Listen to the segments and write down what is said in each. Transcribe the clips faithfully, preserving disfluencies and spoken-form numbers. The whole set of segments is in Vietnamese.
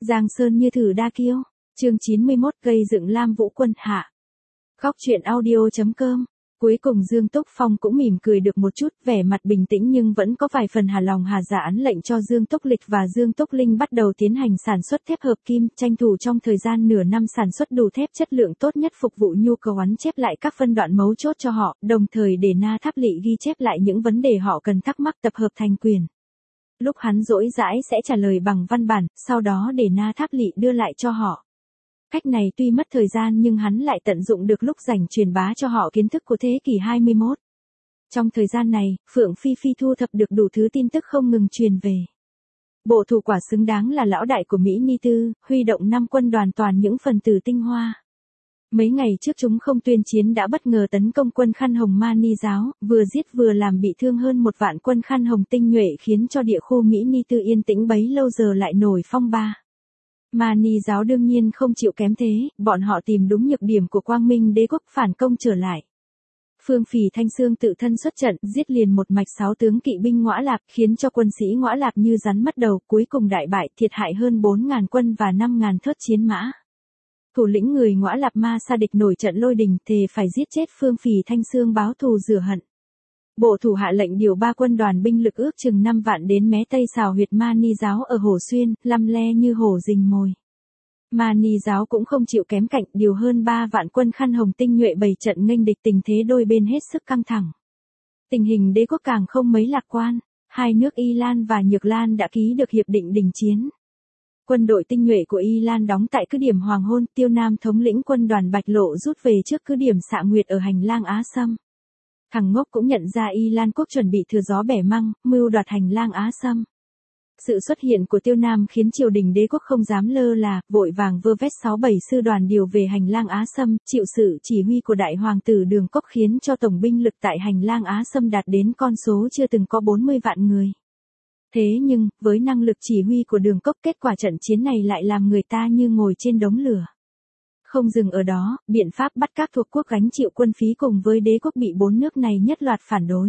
Giang Sơn như thử đa kiêu. Chương chín mươi mốt gây dựng Lam Vũ Quân hạ. Góc truyện audio.com. Cuối cùng Dương Túc Phong cũng mỉm cười được một chút, vẻ mặt bình tĩnh nhưng vẫn có vài phần hà lòng hà dạ, ấn lệnh cho Dương Túc Lịch và Dương Túc Linh bắt đầu tiến hành sản xuất thép hợp kim, tranh thủ trong thời gian nửa năm sản xuất đủ thép chất lượng tốt nhất phục vụ nhu cầu ấn chép lại các phân đoạn mấu chốt cho họ, đồng thời để Na Tháp Lỵ ghi chép lại những vấn đề họ cần thắc mắc tập hợp thành quyền. Lúc hắn rỗi rãi sẽ trả lời bằng văn bản, sau đó để Na Tháp Lỵ đưa lại cho họ. Cách này tuy mất thời gian nhưng hắn lại tận dụng được lúc rảnh truyền bá cho họ kiến thức của thế kỷ hai mươi mốt. Trong thời gian này, Phượng Phi Phi thu thập được đủ thứ tin tức không ngừng truyền về. Bộ thủ quả xứng đáng là lão đại của Mỹ Ni Tư, huy động năm quân đoàn toàn những phần tử tinh hoa. Mấy ngày trước chúng không tuyên chiến đã bất ngờ tấn công quân Khăn Hồng Ma Ni giáo, vừa giết vừa làm bị thương hơn một vạn quân Khăn Hồng tinh nhuệ, khiến cho địa khu Mỹ Ni Tư yên tĩnh bấy lâu giờ lại nổi phong ba. Ma Ni giáo đương nhiên không chịu kém thế, bọn họ tìm đúng nhược điểm của Quang Minh đế quốc, phản công trở lại. Phương Phì Thanh Xương tự thân xuất trận, giết liền một mạch sáu tướng kỵ binh Ngõa Lạp, khiến cho quân sĩ Ngõa Lạp như rắn mất đầu, cuối cùng đại bại, thiệt hại hơn bốn ngàn quân và năm ngàn thớt chiến mã. Thủ lĩnh người Ngõa Lạp Ma Sa Địch nổi trận lôi đình, thề phải giết chết Phương Phì Thanh Xương báo thù rửa hận. Bộ thủ hạ lệnh điều ba quân đoàn binh lực ước chừng năm vạn đến mé tây xào huyệt Ma Ni giáo ở Hồ Xuyên, lăm le như hổ rình mồi. Ma Ni giáo cũng không chịu kém cạnh, điều hơn ba vạn quân Khăn Hồng tinh nhuệ bày trận nghênh địch, tình thế đôi bên hết sức căng thẳng. Tình hình đế quốc càng không mấy lạc quan, hai nước Y Lan và Nhược Lan đã ký được hiệp định đình chiến. Quân đội tinh nhuệ của Y Lan đóng tại cứ điểm Hoàng Hôn, Tiêu Nam thống lĩnh quân đoàn Bạch Lộ rút về trước cứ điểm Xạ Nguyệt ở hành lang Á Sâm. Thằng ngốc cũng nhận ra Y Lan quốc chuẩn bị thừa gió bẻ măng, mưu đoạt hành lang Á Sâm. Sự xuất hiện của Tiêu Nam khiến triều đình đế quốc không dám lơ là, vội vàng vơ vét sáu bảy sư đoàn điều về hành lang Á Sâm, chịu sự chỉ huy của đại hoàng tử Đường Cốc, khiến cho tổng binh lực tại hành lang Á Sâm đạt đến con số chưa từng có bốn mươi vạn người. Thế nhưng, với năng lực chỉ huy của Đường Cốc, kết quả trận chiến này lại làm người ta như ngồi trên đống lửa. Không dừng ở đó, biện pháp bắt các thuộc quốc gánh chịu quân phí cùng với đế quốc bị bốn nước này nhất loạt phản đối.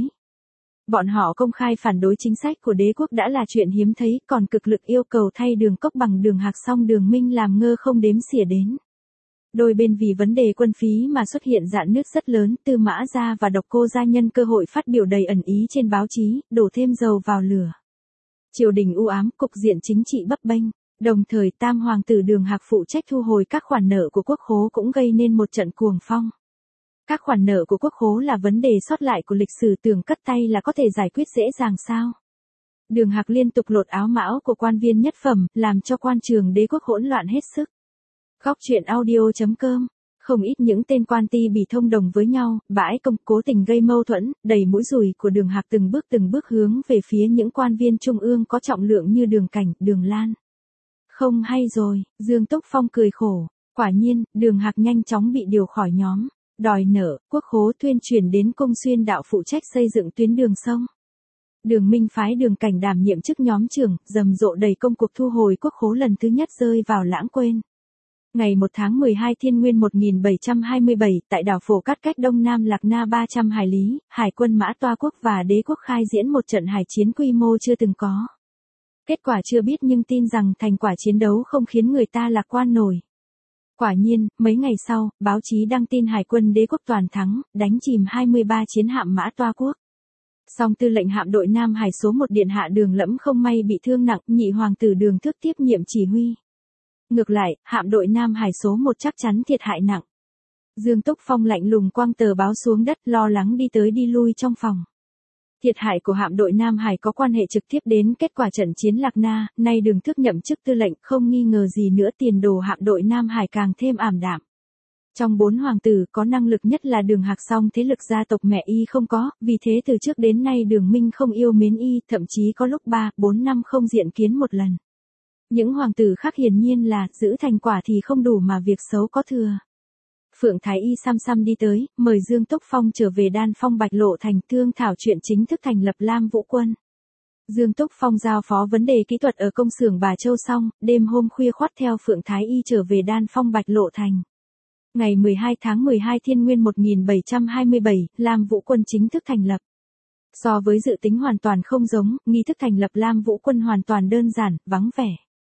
Bọn họ công khai phản đối chính sách của đế quốc đã là chuyện hiếm thấy, còn cực lực yêu cầu thay Đường Cốc bằng Đường Hạc, song Đường Minh làm ngơ không đếm xỉa đến. Đôi bên vì vấn đề quân phí mà xuất hiện rạn nứt rất lớn, Tư Mã Gia và Độc Cô Gia nhân cơ hội phát biểu đầy ẩn ý trên báo chí, đổ thêm dầu vào lửa. Triều đình u ám, cục diện chính trị bấp bênh. Đồng thời tam hoàng tử Đường Hạc phụ trách thu hồi các khoản nợ của quốc khố cũng gây nên một trận cuồng phong. Các khoản nợ của quốc khố là vấn đề sót lại của lịch sử, tưởng cất tay là có thể giải quyết dễ dàng sao? Đường Hạc liên tục lột áo mão của quan viên nhất phẩm, làm cho quan trường đế quốc hỗn loạn hết sức. Góc truyện audio.com. Không ít những tên quan ti bị thông đồng với nhau, bãi công cố tình gây mâu thuẫn, đẩy mũi dùi của Đường Hạc từng bước từng bước hướng về phía những quan viên trung ương có trọng lượng như Đường Cảnh, Đường Lan. Không hay rồi, Dương Túc Phong cười khổ. Quả nhiên, Đường Hạc nhanh chóng bị điều khỏi nhóm. Đòi nợ, quốc khố tuyên truyền đến Cung Xuyên Đạo phụ trách xây dựng tuyến đường sông. Đường Minh phái Đường Cảnh đảm nhiệm chức nhóm trưởng, rầm rộ đầy công cuộc thu hồi quốc khố lần thứ nhất rơi vào lãng quên. Ngày một tháng mười hai Thiên Nguyên một nghìn bảy trăm hai mươi bảy, tại đảo Phổ Cát cách Đông Nam Lạc Na ba trăm hải lý, Hải quân Mã Toa Quốc và đế quốc khai diễn một trận hải chiến quy mô chưa từng có. Kết quả chưa biết nhưng tin rằng thành quả chiến đấu không khiến người ta lạc quan nổi. Quả nhiên, mấy ngày sau, báo chí đăng tin Hải quân đế quốc toàn thắng, đánh chìm hai mươi ba chiến hạm Mã Toa Quốc. Song tư lệnh hạm đội Nam Hải số một Điện Hạ Đường Lẫm không may bị thương nặng, nhị hoàng tử Đường Thước tiếp nhiệm chỉ huy. Ngược lại, hạm đội Nam Hải số một chắc chắn thiệt hại nặng. Dương Túc Phong lạnh lùng quăng tờ báo xuống đất, lo lắng đi tới đi lui trong phòng. Thiệt hại của hạm đội Nam Hải có quan hệ trực tiếp đến kết quả trận chiến Lạc Na, nay Đường Thước nhậm chức tư lệnh, không nghi ngờ gì nữa tiền đồ hạm đội Nam Hải càng thêm ảm đạm. Trong bốn hoàng tử có năng lực nhất là Đường Hạc, song thế lực gia tộc mẹ y không có, vì thế từ trước đến nay Đường Minh không yêu mến y, thậm chí có lúc ba, bốn năm không diện kiến một lần. Những hoàng tử khác hiển nhiên là giữ thành quả thì không đủ mà việc xấu có thừa. Phượng Thái Y xăm xăm đi tới, mời Dương Túc Phong trở về Đan Phong Bạch Lộ thành thương thảo chuyện chính thức thành lập Lam Vũ Quân. Dương Túc Phong giao phó vấn đề kỹ thuật ở công xưởng Bà Châu xong, đêm hôm khuya khoắt theo Phượng Thái Y trở về Đan Phong Bạch Lộ thành. Ngày mười hai tháng mười hai Thiên Nguyên một nghìn bảy trăm hai mươi bảy, Lam Vũ Quân chính thức thành lập. So với dự tính hoàn toàn không giống, nghi thức thành lập Lam Vũ Quân hoàn toàn đơn giản, vắng vẻ.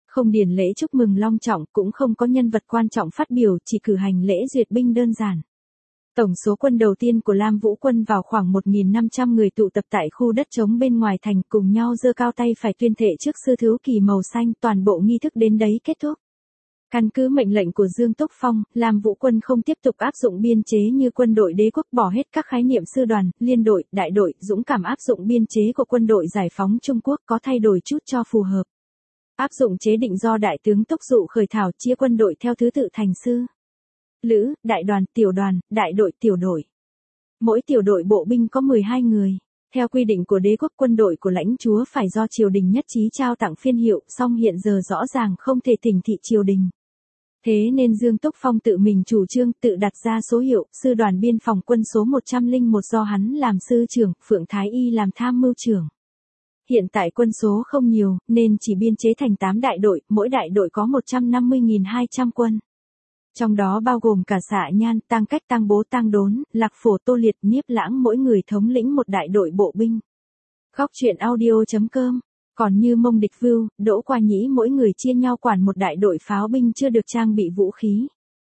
Không điển lễ chúc mừng long trọng, cũng không có nhân vật quan trọng phát biểu, chỉ cử hành lễ duyệt binh đơn giản. Tổng số quân đầu tiên của Lam Vũ quân vào khoảng một nghìn năm trăm người tụ tập tại khu đất trống bên ngoài thành, cùng nhau giơ cao tay phải tuyên thệ trước sư thứ kỳ màu xanh, toàn bộ nghi thức đến đấy kết thúc. Căn cứ mệnh lệnh của Dương Túc Phong, Lam Vũ quân không tiếp tục áp dụng biên chế như quân đội đế quốc, bỏ hết các khái niệm sư đoàn, liên đội, đại đội, dũng cảm áp dụng biên chế của quân đội giải phóng Trung Quốc, có thay đổi chút cho phù hợp. Áp dụng chế định do Đại tướng Túc Dụ khởi thảo, chia quân đội theo thứ tự thành sư, lữ, đại đoàn, tiểu đoàn, đại đội, tiểu đội. Mỗi tiểu đội bộ binh có mười hai người. Theo quy định của đế quốc, quân đội của lãnh chúa phải do triều đình nhất trí trao tặng phiên hiệu, song hiện giờ rõ ràng không thể thỉnh thị triều đình. Thế nên Dương Túc Phong tự mình chủ trương, tự đặt ra số hiệu, sư đoàn biên phòng quân số một trăm lẻ một do hắn làm sư trưởng, Phượng Thái Y làm tham mưu trưởng. Hiện tại quân số không nhiều, nên chỉ biên chế thành tám đại đội, mỗi đại đội có một trăm năm mươi nghìn hai trăm quân. Trong đó bao gồm cả Xạ Nhan, Tang Cách, Tang Bố, Tang Đốn, Lạc Phổ, Tô Liệt, Niếp Lãng, mỗi người thống lĩnh một đại đội bộ binh. Góc truyện audio chấm com. Còn như Mông Địch Vưu, Đỗ Qua Nhĩ mỗi người chia nhau quản một đại đội pháo binh chưa được trang bị vũ khí.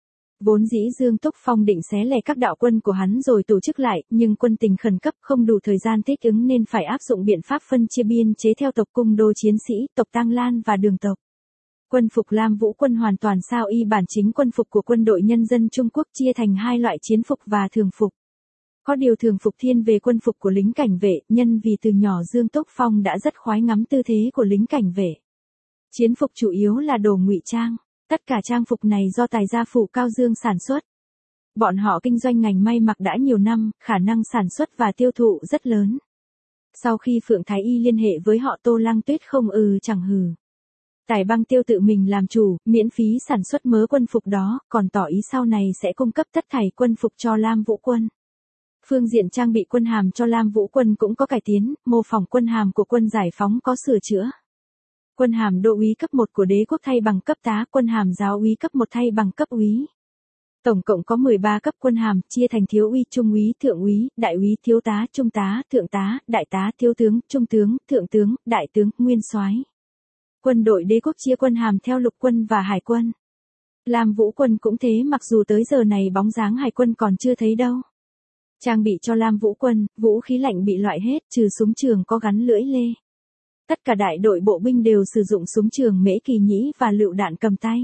Vốn dĩ Dương Túc Phong định xé lẻ các đạo quân của hắn rồi tổ chức lại, nhưng quân tình khẩn cấp không đủ thời gian thích ứng nên phải áp dụng biện pháp phân chia biên chế theo tộc cung đô chiến sĩ, tộc Tang Lan và đường tộc. Quân phục Lam Vũ quân hoàn toàn sao y bản chính quân phục của quân đội nhân dân Trung Quốc, chia thành hai loại chiến phục và thường phục. Có điều thường phục thiên về quân phục của lính cảnh vệ, nhân vì từ nhỏ Dương Túc Phong đã rất khoái ngắm tư thế của lính cảnh vệ. Chiến phục chủ yếu là đồ ngụy trang, tất cả trang phục này do tài gia phủ Cao Dương sản xuất. Bọn họ kinh doanh ngành may mặc đã nhiều năm, khả năng sản xuất và tiêu thụ rất lớn. Sau khi Phượng Thái Y liên hệ với họ, Tô Lăng Tuyết không ừ chẳng hừ. Tài Băng Tiêu tự mình làm chủ, miễn phí sản xuất mớ quân phục đó, còn tỏ ý sau này sẽ cung cấp tất thảy quân phục cho Lam Vũ quân. Phương diện trang bị quân hàm cho Lam Vũ quân cũng có cải tiến, mô phỏng quân hàm của quân giải phóng có sửa chữa. Quân hàm đô úy cấp một của đế quốc thay bằng cấp tá, quân hàm giáo úy cấp một thay bằng cấp úy. Tổng cộng có mười ba cấp quân hàm, chia thành thiếu úy, trung úy, thượng úy, đại úy, thiếu tá, trung tá, thượng tá, đại tá, thiếu tướng, trung tướng, thượng tướng, đại tướng, nguyên soái. Quân đội đế quốc chia quân hàm theo lục quân và hải quân. Lam Vũ quân cũng thế, mặc dù tới giờ này bóng dáng hải quân còn chưa thấy đâu. Trang bị cho Lam Vũ quân, vũ khí lạnh bị loại hết, trừ súng trường có gắn lưỡi lê. Tất cả đại đội bộ binh đều sử dụng súng trường Mễ Kỳ Nhĩ và lựu đạn cầm tay.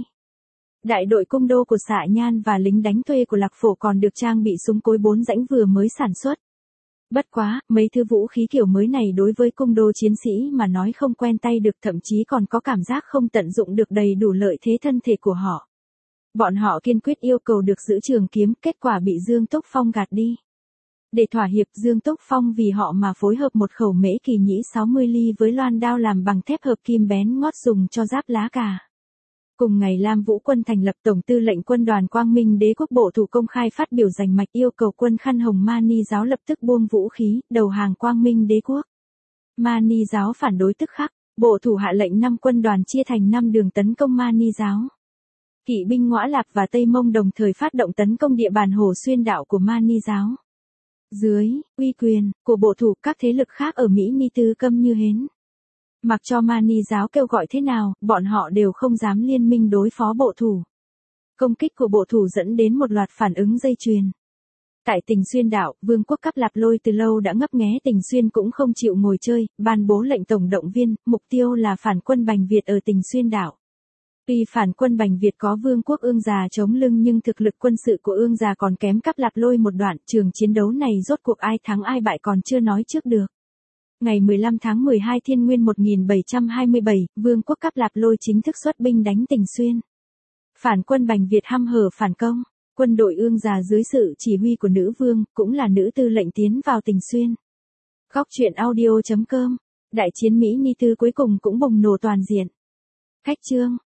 Đại đội cung đô của Xạ Nhan và lính đánh thuê của Lạc Phổ còn được trang bị súng cối bốn rãnh vừa mới sản xuất. Bất quá, mấy thứ vũ khí kiểu mới này đối với cung đô chiến sĩ mà nói không quen tay được, thậm chí còn có cảm giác không tận dụng được đầy đủ lợi thế thân thể của họ. Bọn họ kiên quyết yêu cầu được giữ trường kiếm, kết quả bị Dương Túc Phong gạt đi. Để thỏa hiệp, Dương Túc Phong vì họ mà phối hợp một khẩu Mễ Kỳ Nhĩ sáu mươi ly với loan đao làm bằng thép hợp kim bén ngót dùng cho giáp lá cà. Cùng ngày Lam Vũ quân thành lập Tổng tư lệnh quân đoàn Quang Minh đế quốc, bộ thủ công khai phát biểu rành mạch yêu cầu quân khăn hồng Mani giáo lập tức buông vũ khí, đầu hàng Quang Minh đế quốc. Mani giáo phản đối tức khắc, bộ thủ hạ lệnh năm quân đoàn chia thành năm đường tấn công Mani giáo. Kỵ binh Ngõa Lạp và Tây Mông đồng thời phát động tấn công địa bàn Hồ Xuyên đảo của Mani giáo. Dưới uy quyền của bộ thủ, các thế lực khác ở Mỹ Ni Tư câm như hến. Mặc cho Mani giáo kêu gọi thế nào, bọn họ đều không dám liên minh đối phó bộ thủ. Công kích của bộ thủ dẫn đến một loạt phản ứng dây chuyền. Tại Tình Xuyên đảo, Vương quốc Cáp Lạp Lôi từ lâu đã ngấp nghé Tình Xuyên cũng không chịu ngồi chơi, ban bố lệnh tổng động viên, mục tiêu là phản quân Bành Việt ở Tình Xuyên đảo. Tuy phản quân Bành Việt có Vương quốc Ương Già chống lưng nhưng thực lực quân sự của Ương Già còn kém Cáp Lạp Lôi một đoạn, trường chiến đấu này rốt cuộc ai thắng ai bại còn chưa nói trước được. Ngày mười lăm tháng mười hai Thiên Nguyên một nghìn bảy trăm hai mươi bảy, Vương quốc Cáp Lạp Lôi chính thức xuất binh đánh Tình Xuyên. Phản quân Bành Việt hăm hở phản công, quân đội Ương Già dưới sự chỉ huy của nữ vương, cũng là nữ tư lệnh tiến vào Tình Xuyên. Góc truyện audio chấm com. Đại chiến Mỹ Ni Tư cuối cùng cũng bùng nổ toàn diện. Khách chương.